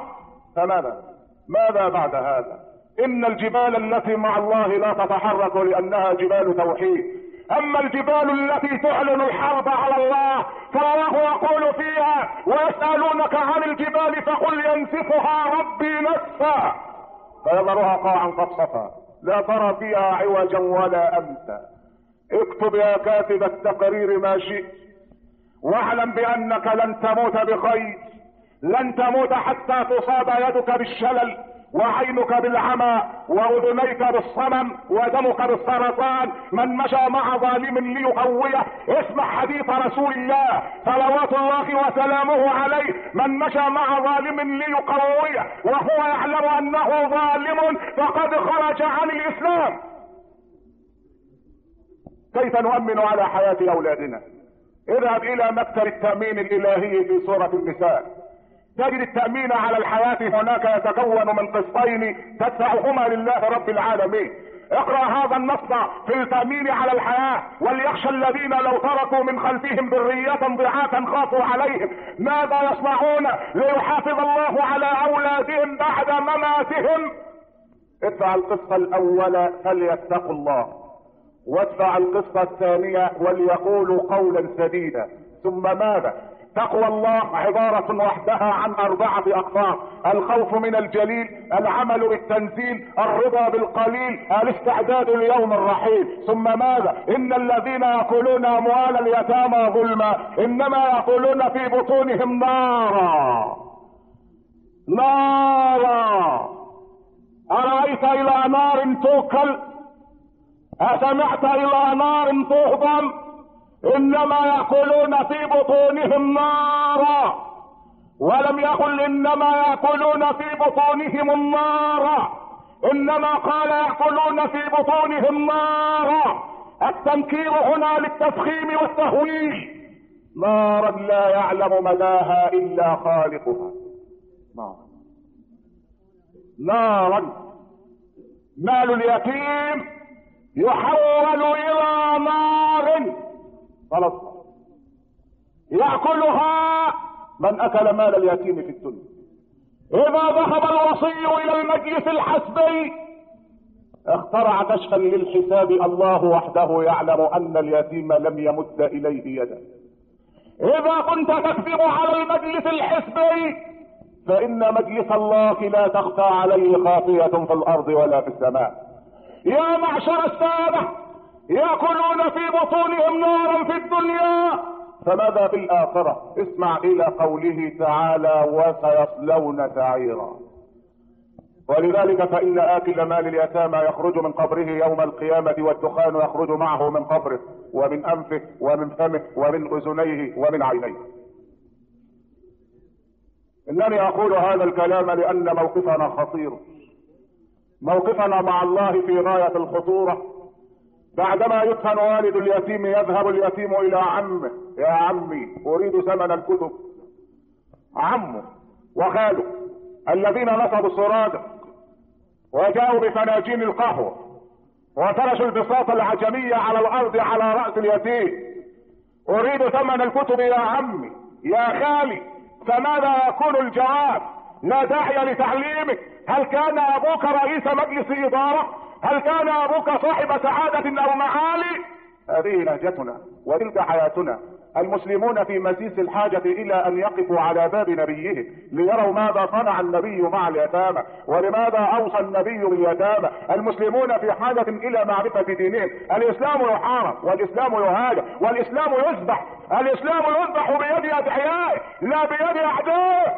ماذا بعد هذا؟ إن الجبال التي مع الله لا تتحرك لأنها جبال توحيد، أما الجبال التي تعلن الحرب على الله فالله يقول فيها: ويسألونك عن الجبال فقل ينسفها ربي نسفا فيذرها قاعا صفصفا لا ترى فيها عوجا ولا أمتا. اكتب يا كاتب التقرير ما شئت، واعلم بأنك لن تموت بخير، لن تموت حتى تصاب يدك بالشلل وعينك بالعمى واذنيك بالصمم ودمك بالسرطان. من مشى مع ظالم ليقويه، اسمع حديث رسول الله صلوات الله وسلامه عليه: من مشى مع ظالم ليقويه وهو يعلم انه ظالم فقد خرج عن الاسلام. كيف نؤمن على حياة اولادنا؟ اذهب الى مكتب التأمين الالهي في سورة النساء، تجد التأمين على الحياة هناك يتكون من قسطين تدفعهما لله رب العالمين. اقرأ هذا النص في التأمين على الحياة: وليخشى الذين لو تركوا من خلفهم ذرية ضعافا خافوا عليهم ماذا يصنعون ليحافظ الله على أولادهم بعد مماتهم. ادفع القسط الأول فليتقوا الله، وادفع القسط الثانية وليقولوا قولا سديدا. ثم ماذا؟ تقوى الله عبارة وحدها عن 4 أقسام: الخوف من الجليل، العمل بالتنزيل، الرضا بالقليل، الاستعداد ليوم الرحيل. ثم ماذا؟ إن الذين يأكلون أموال اليتامى ظلما إنما يأكلون في بطونهم نارا. أرأيت إلى نار توكل؟ أسمعت إلى نار تهضم؟ إنما يأكلون في بطونهم نارا. ولم يقل إنما يأكلون في بطونهم النار، إنما قال يأكلون في بطونهم نارا. التنكير هنا للتفخيم والتهويل. نارا لا يعلم مداها إلا خالقها. نارا. مال اليتيم يحول إلى نار خلاص يأكلها من أكل مال اليتيم في الدنيا. إذا ذهب الوصي إلى المجلس الحسبي اخترع كشفا للحساب. الله وحده يعلم ان اليتيم لم يمد اليه يدا. اذا كنت تكذب على المجلس الحزبي فان مجلس الله لا تخفى عليه خافية في الارض ولا في السماء. يا معشر السادة، يأكلون في بطونهم نارا في الدنيا، فماذا في الآخرة؟ اسمع إلى قوله تعالى: وسيصلون سعيرا. ولذلك فإن آكل مال اليتامى يخرج من قبره يوم القيامة والدخان يخرج معه من قبره ومن أنفه ومن فمه ومن أذنيه ومن عينيه. إنني أقول هذا الكلام لأن موقفنا خطير، موقفنا مع الله في غاية الخطورة. بعدما يدفن والد اليتيم يذهب اليتيم إلى عمه: يا عمي أريد ثمن الكتب. عمه وخاله الذين نصبوا السرادق وجاءوا بفناجين القهوة وفرشوا البساط العجمية على الأرض على رأس اليتيم: أريد ثمن الكتب يا عمي يا خالي. فماذا يكون الجواب؟ لا داعي لتعليمك. هل كان أبوك رئيس مجلس إدارة؟ هل كان أبوك صاحب سعادة أو معالي؟ هذه لهجتنا وتلك حياتنا. المسلمون في مسيس الحاجة إلى أن يقفوا على باب نبيهم ليروا ماذا صنع النبي مع اليتامى ولماذا أوصى النبي باليتامى. المسلمون في حاجة إلى معرفة دينهم. الإسلام يحارب والإسلام يهاجم والإسلام يذبح. الإسلام يذبح بيد أدعيائه لا بيد أعدائه.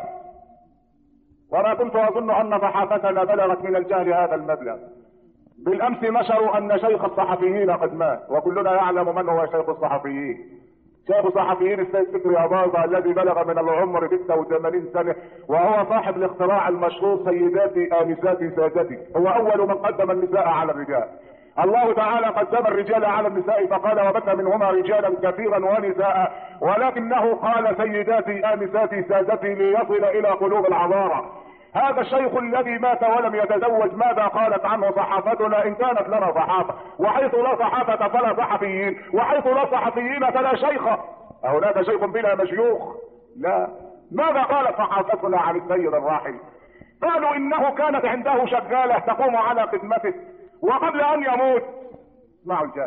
وما كنت أظن أن صحافتنا بلغت من الجهل هذا المبلغ. بالأمس نشروا أن شيخ الصحفيين قد مات، وكلنا يعلم من هو شيخ الصحفيين. شيخ الصحفيين السيد فكري أباظة الذي بلغ من العمر 86 سنة، وهو صاحب الاختراع المشهور سيداتي آنساتي سادتي. هو أول من قدم النساء على الرجال. الله تعالى قدم الرجال على النساء فقال: وبث منهما رجالا كثيرا ونساء، ولكنه قال سيداتي آنساتي سادتي ليصل إلى قلوب العذارى. هذا الشيخ الذي مات ولم يتزوج ماذا قالت عنه صحافتنا؟ إن كانت لنا صحافة، وحيث لا صحافة فلا صحفيين، وحيث لا صحفيين فلا شيخ. أهناك شيخ بلا مشيوخ؟ لا. ماذا قالت صحافتنا عن السيد الراحل؟ قالوا إنه كانت عنده شغالة تقوم على خدمته، وقبل أن يموت اسمعوا الجاه،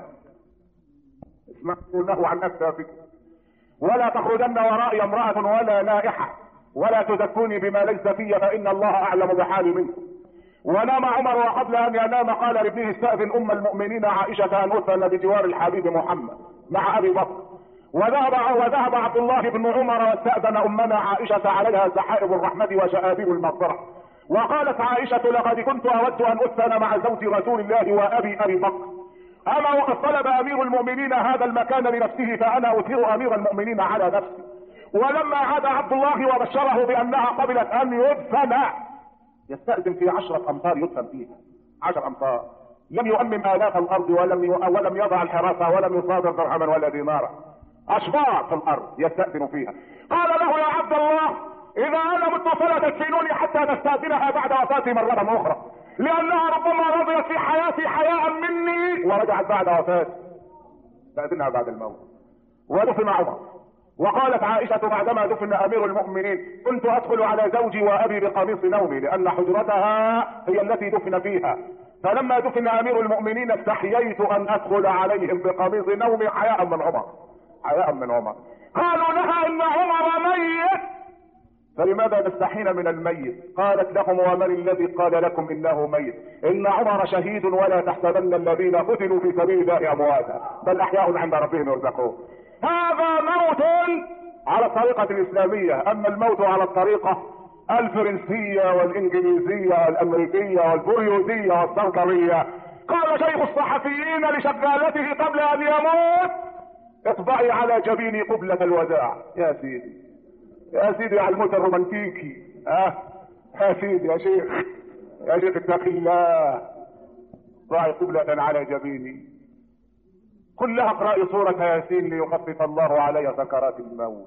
اسمعوا له عن أكتافك: ولا تخرجن ورائي امرأة ولا نائحة ولا تزكوني بما ليس في فإن الله أعلم بحالي منكم. ونام عمر وقبل أن ينام قال لابنه: استأذن أم المؤمنين عائشة أن أدفن بجوار الحبيب محمد مع أبي بكر. وذهب عبد الله بن عمر واستأذن أمنا عائشة عليها سحائب الرحمة وشآبيب المغفرة. وقالت عائشة: لقد كنت أود أن أدفن مع زوج رسول الله وأبي بكر، أما وقد طلب أمير المؤمنين هذا المكان لنفسه فأنا أثير أمير المؤمنين على نفسي. ولما عاد عبد الله وبشره بأنها قبلت أن يدفن، يستأذن في 10 أمتار يدفن فيها، 10 أمتار. لم يؤمن آلاف الأرض ولم يضع الحراسة ولم يصادر درهما ولا دينارا، أشبار في الأرض يستأذن فيها. قال له: يا عبد الله، إذا أنا مت فلا تدفنوني حتى نستأذنها بعد وفاتي مرة أخرى، لأنها ربما رضيت في حياتي حياء مني ورجعت بعد وفاتي. استأذنها بعد الموت. ودفن عمر. وقالت عائشة بعدما دفن أمير المؤمنين: كنت أدخل على زوجي وأبي بقميص نومي لأن حجرتها هي التي دفن فيها، فلما دفن أمير المؤمنين استحييت أن أدخل عليهم بقميص نومي حياء من عمر، حياء من عمر. قالوا لها: إن عمر ميت، فلماذا نستحين من الميت؟ قالت لهم: ومن الذي قال لكم إنه ميت؟ إن عمر شهيد ولا تحسبن الذين قتلوا في سبيل الله أمواتا بل أحياء عند ربهم يرزقون. هذا موت على الطريقة الإسلامية. أما الموت على الطريقة الفرنسية والإنجليزية والأمريكية والبريوزية والسنكرية، قال شيخ الصحفيين لشغالته قبل أن يموت: اطبعي على جبيني قبلة الوداع. يا سيدي، يا سيدي على الموت الرومانتيكي. يا سيدي، يا شيخ، يا شيخ اتق الله، ضعي قبلة على جبيني. كلها اقرأي سورة ياسين ليخفف الله علي سكرات الموت.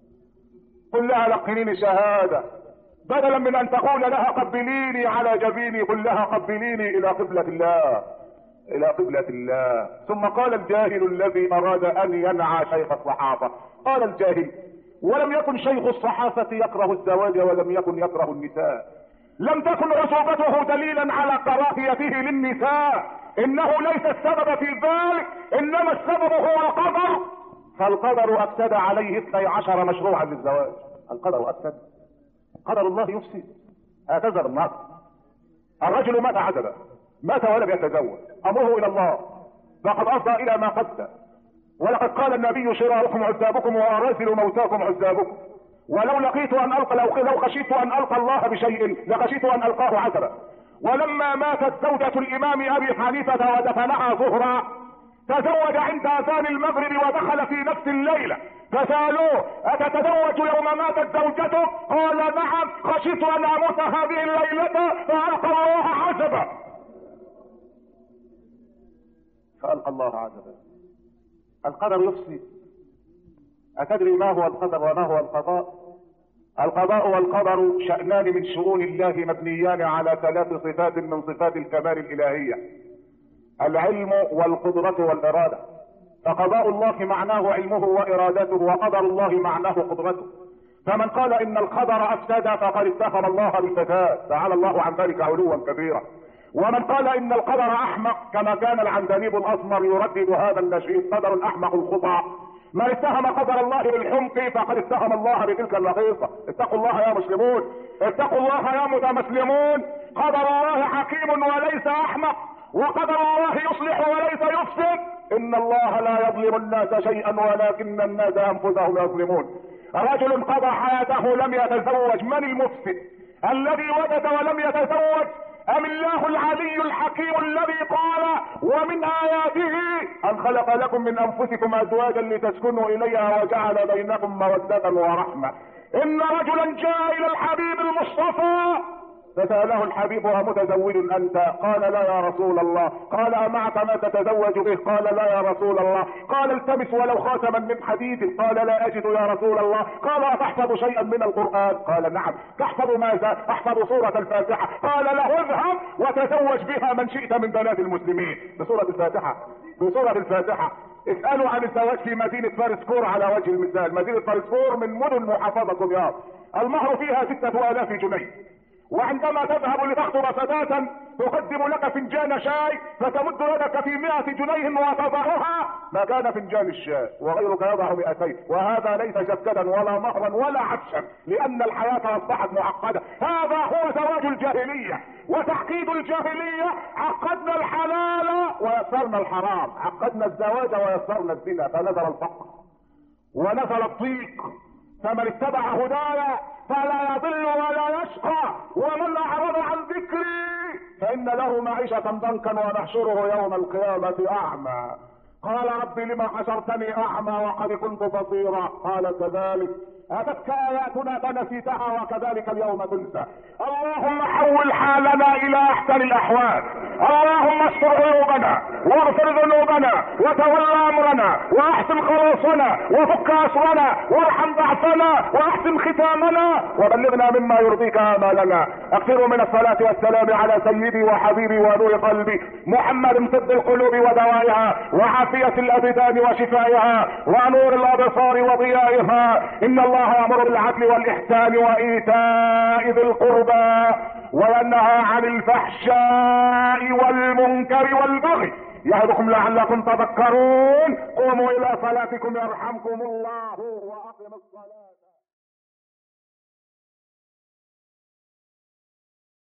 كلها لقنيني شهادة، بدلا من ان تقول لها قبليني على جبيني قل لها قبليني الى قبلة الله، الى قبلة الله. ثم قال الجاهل الذي اراد ان ينعى شيخ الصحافة، قال الجاهل: ولم يكن شيخ الصحافة يكره الزواج ولم يكن يكره النساء، لم تكن عصوبته دليلا على كراهيته للنساء، انه ليس السبب في ذلك، انما السبب هو القدر. فالقدر افسد عليه 12 مشروعا للزواج. القدر افسد، قدر الله يفسد. هكذا النص. الرجل مات عزبا، مات ولم يتزوج، امره الى الله، فقد افضى الى ما قد. ولقد قال النبي شراركم عذابكم واراسل موتاكم عذابكم. ولو لقيت ان القى لو خشيت ان القى الله بشيء لخشيت ان القاه عزبا. ولما ماتت زوجة الامام ابي حنيفة ودفنها ظهرا، تزوج عند اذان المغرب ودخل في نفس الليلة، فسألوه اتتزوج يوم ماتت زوجته؟ قال نعم، خشيت ان اموت هذه الليلة فالقى الله عزبا. فالقى الله عزبا. القدر يفسد. أتدري ما هو القدر وما هو القضاء؟ القضاء والقدر شأنان من شؤون الله مبنيان على 3 صفات من صفات الكمال الإلهية: العلم والقدرة والإرادة. فقضاء الله معناه علمه وإرادته، وقدر الله معناه قدرته. فمن قال إن القدر أفسد فقد اتهم الله بالفساد، تعالى الله عن ذلك علوا كبيرا. ومن قال إن القدر أحمق، كما كان العندليب الأسمر يردد هذا النشيد: قدر الأحمق الخطأ. من اتهم قدر الله بالحمق فقد اتهم الله بتلك الرقيقة. اتقوا الله يا مسلمون، اتقوا الله يا متمسلمون. قدر الله حكيم وليس أحمق، وقدر الله يصلح وليس يفسد. إن الله لا يظلم الناس شيئا ولكن الناس أنفسهم يظلمون. رجل قضى حياته لم يتزوج، من المفسد؟ الذي وجد ولم يتزوج أم الله العلي الحكيم الذي قال: ومن آياته أن خلق لكم من أنفسكم أزواجا لتسكنوا إليها وجعل بينكم مودة ورحمة. إن رجلا جاء إلى الحبيب المصطفى فسأله الحبيب: أمتزوج أنت؟ قال: لا يا رسول الله. قال: أمعك ما تتزوج به؟ قال: لا يا رسول الله. قال: التمس ولو خاتما من حديد. قال: لا أجد يا رسول الله. قال: أتحفظ شيئا من القرآن؟ قال: نعم. تحفظ ماذا؟ أحفظ سورة الفاتحة. قال له: اذهب وتزوج بها من شئت من بنات المسلمين. بسورة الفاتحة، بسورة الفاتحة. اسألوا عن الزواج في مدينة فارسكور على وجه المثال. مدينة فارسكور من مدن محافظة دمياط، المهر فيها 6000 جنيه. وعندما تذهب لتخطب فتاة تقدم لك فنجان شاي، فتمد يدك في 100 جنيه وتضعها مكان فنجان الشاي، وغيرك يضع 200. وهذا ليس جسدا ولا مهرا ولا عفشا، لان الحياة اصبحت معقدة. هذا هو زواج الجاهلية وتعقيد الجاهلية. عقدنا الحلال ويسرنا الحرام، عقدنا الزواج ويسرنا الزنا، فنزل الفقر ونزل الضيق. فمن اتبع هدايا فلا يضل ولا يشقى، ومن اعرض عن ذكري فان له معيشة ضنكا ونحشره يوم القيامة اعمى. قال: رب لما حشرتني اعمى وقد كنت بصيرا؟ قال: كذلك اتتك اياتنا فنسيتها وكذلك اليوم تنسى. اللهم حول حالنا الى احسن الاحوال، اللهم استر عيوبنا واغفر ذنوبنا وتولى امرنا واحسن خلاصنا وفك اسرنا وارحم ضعفنا واحسن ختامنا وبلغنا مما يرضيك امالنا. اكثروا من الصلاة والسلام على سيدي وحبيبي ونور قلبي محمد، طب القلوب ودوائها وعافية الابدان وشفائها ونور الابصار وضيائها. ان الله يأمر بالعدل والإحسان وإيتاء ذي القربى وينهى عن الفحشاء والمنكر والبغي يعظكم لعلكم تذكرون. قوموا إلى صلاتكم يرحمكم الله وأقم الصلاة.